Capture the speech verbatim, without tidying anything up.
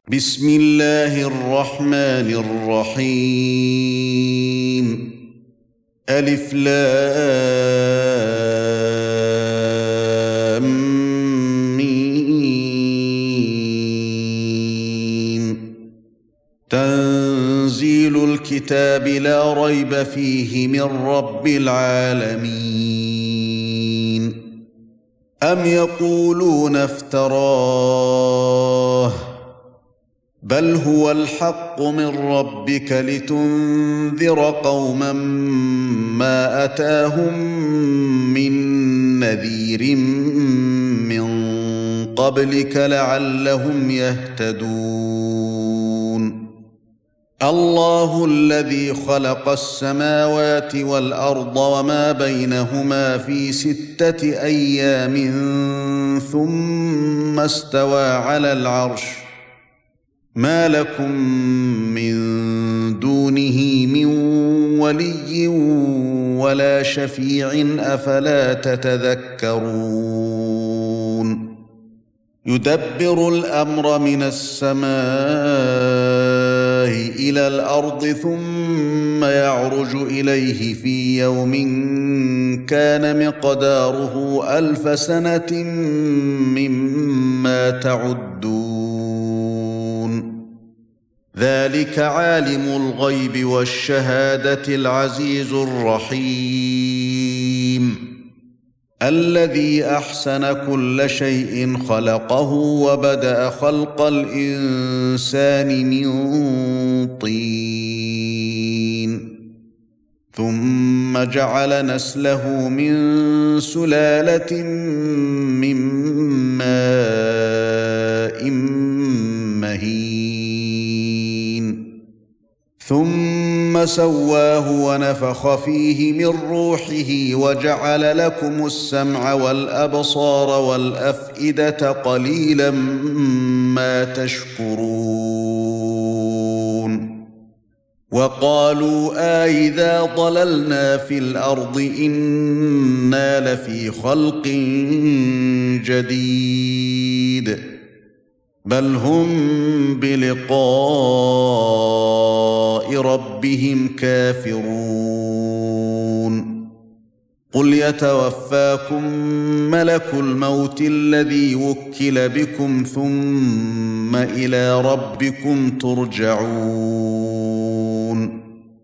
بسم الله الرحمن الرحيم ألف لام ميم تنزيل الكتاب لا ريب فيه من رب العالمين أم يقولون افتراه بل هو الحق من ربك لتنذر قوما ما أتاهم من نذير من قبلك لعلهم يهتدون الله الذي خلق السماوات والأرض وما بينهما في ستة أيام ثم استوى على العرش ما لكم من دونه من ولي ولا شفيع أفلا تتذكرون يدبر الأمر من السماء إلى الأرض ثم يعرج إليه في يوم كان مقداره ألف سنة مما تعدون ذلك عالم الغيب والشهادة العزيز الرحيم الذي أحسن كل شيء خلقه وبدأ خلق الإنسان من طين ثم جعل نسله من سلالة من ماء مهين ثم سواه ونفخ فيه من روحه وجعل لكم السمع والأبصار والأفئدة قليلا ما تشكرون وقالوا آئذا ضللنا في الأرض إنا لفي خلق جديد بل هم بلقاء ربهم كافرون قل يتوفاكم ملك الموت الذي وكل بكم ثم إلى ربكم ترجعون